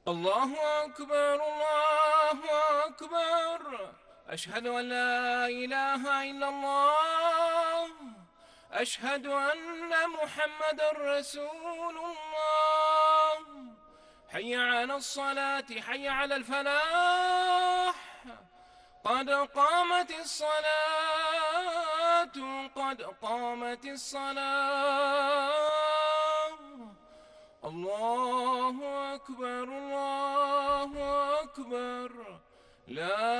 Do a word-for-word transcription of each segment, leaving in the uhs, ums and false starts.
الله أكبر الله أكبر. أشهد أن لا إله إلا الله. أشهد أن محمدًا رسول الله. حي على الصلاة حي على الفلاح. قد قامت الصلاة قد قامت الصلاة. الله أكبر الله أكبر. لا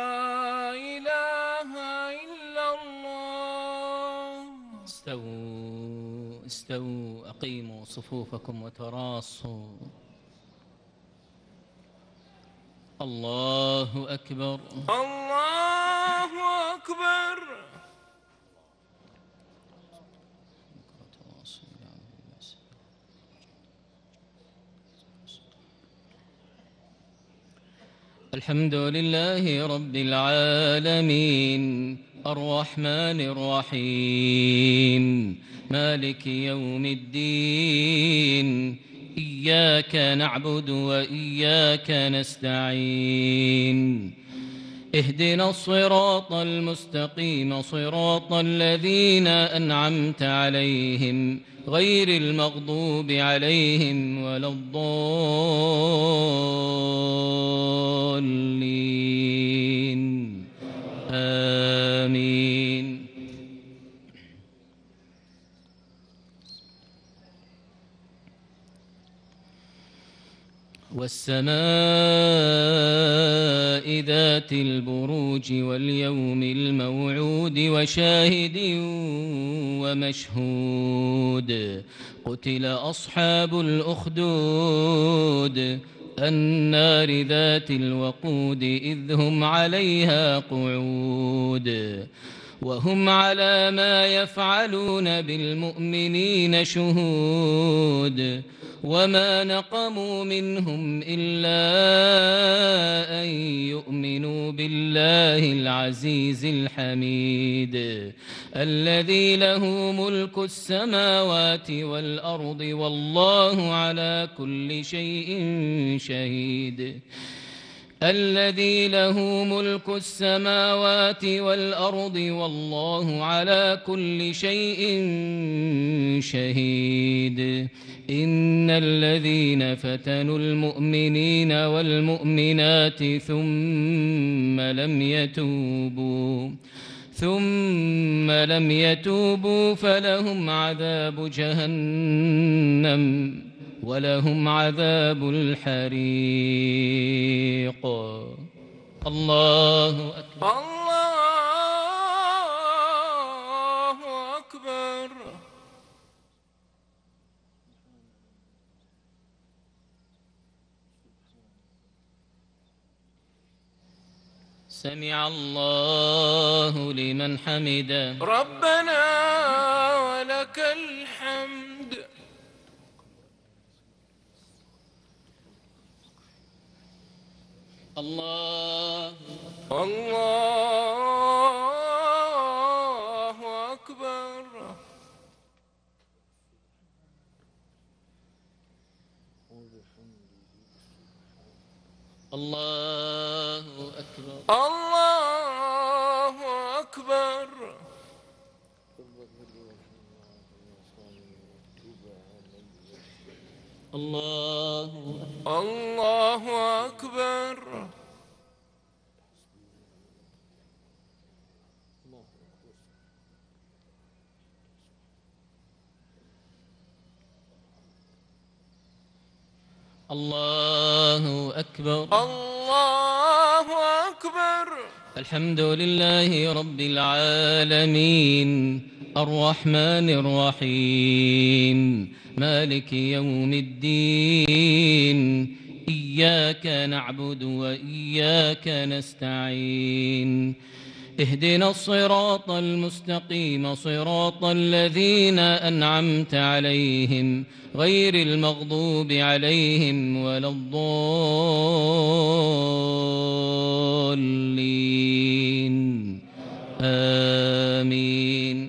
إله إلا الله. استووا استووا أقيموا صفوفكم وتراصوا. الله أكبر الله أكبر. الحمد لله رب العالمين الرحمن الرحيم مالك يوم الدين. إياك نعبد وإياك نستعين. اهدنا الصراط المستقيم صراط الذين أنعمت عليهم غير المغضوب عليهم ولا الضالين. آمين. والسماء ذات البروج واليوم الموعود وشاهد ومشهود. قتل أصحاب الأخدود النار ذات الوقود إذ هم عليها قعود وهم على ما يفعلون بالمؤمنين شهود. وما نقموا منهم إلا أن يؤمنوا بالله العزيز الحميد الذي له ملك السماوات والأرض والله على كل شيء شهيد. الذي له ملك السماوات والأرض والله على كل شيء شهيد. إن الذين فتنوا المؤمنين والمؤمنات ثم لم يتوبوا ثم لم يتوبوا فلهم عذاب جهنم ولهم عذاب الحريق. الله أكبر الله أكبر. سمع الله لمن حمده. ربنا ولك الحمد. الله الله أكبر. الله أكبر الله أكبر. الله الله أكبر. الله أكبر الله أكبر. الحمد لله رب العالمين الرحمن الرحيم مالك يوم الدين. إياك نعبد وإياك نستعين. اهدنا الصراط المستقيم صراط الذين أنعمت عليهم غير المغضوب عليهم ولا الضالين. آمين.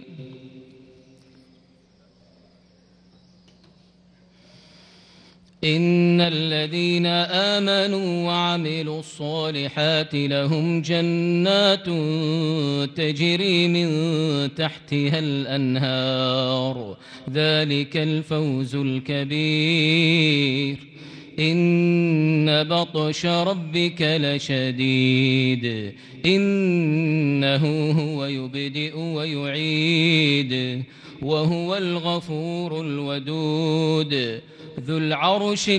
إن الذين آمنوا وعملوا الصالحات لهم جنات تجري من تحتها الأنهار ذلك الفوز الكبير إن بطش ربك لشديد إنه هو يبدئ ويعيد وهو الغفور الودود ذو العرش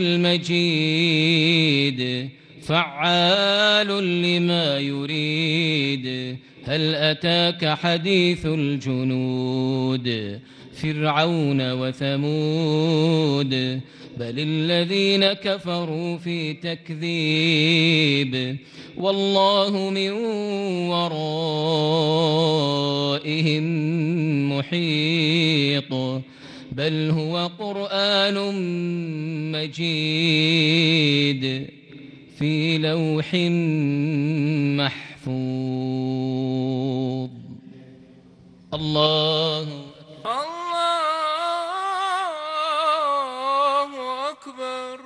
المجيد فعال لما يريد هل أتاك حديث الجنود فرعون وثمود بل الذين كفروا في تكذيب والله من ورائهم محيط بل هو قرآن مجيد في لوح محفوظ الله الله أكبر.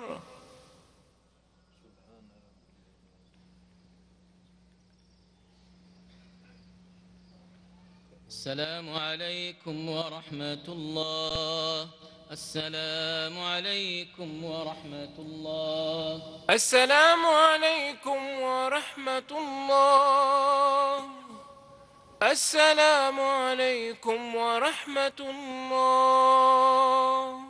السلام عليكم ورحمة الله السلام عليكم ورحمة الله السلام عليكم ورحمة الله. السلام عليكم ورحمة الله.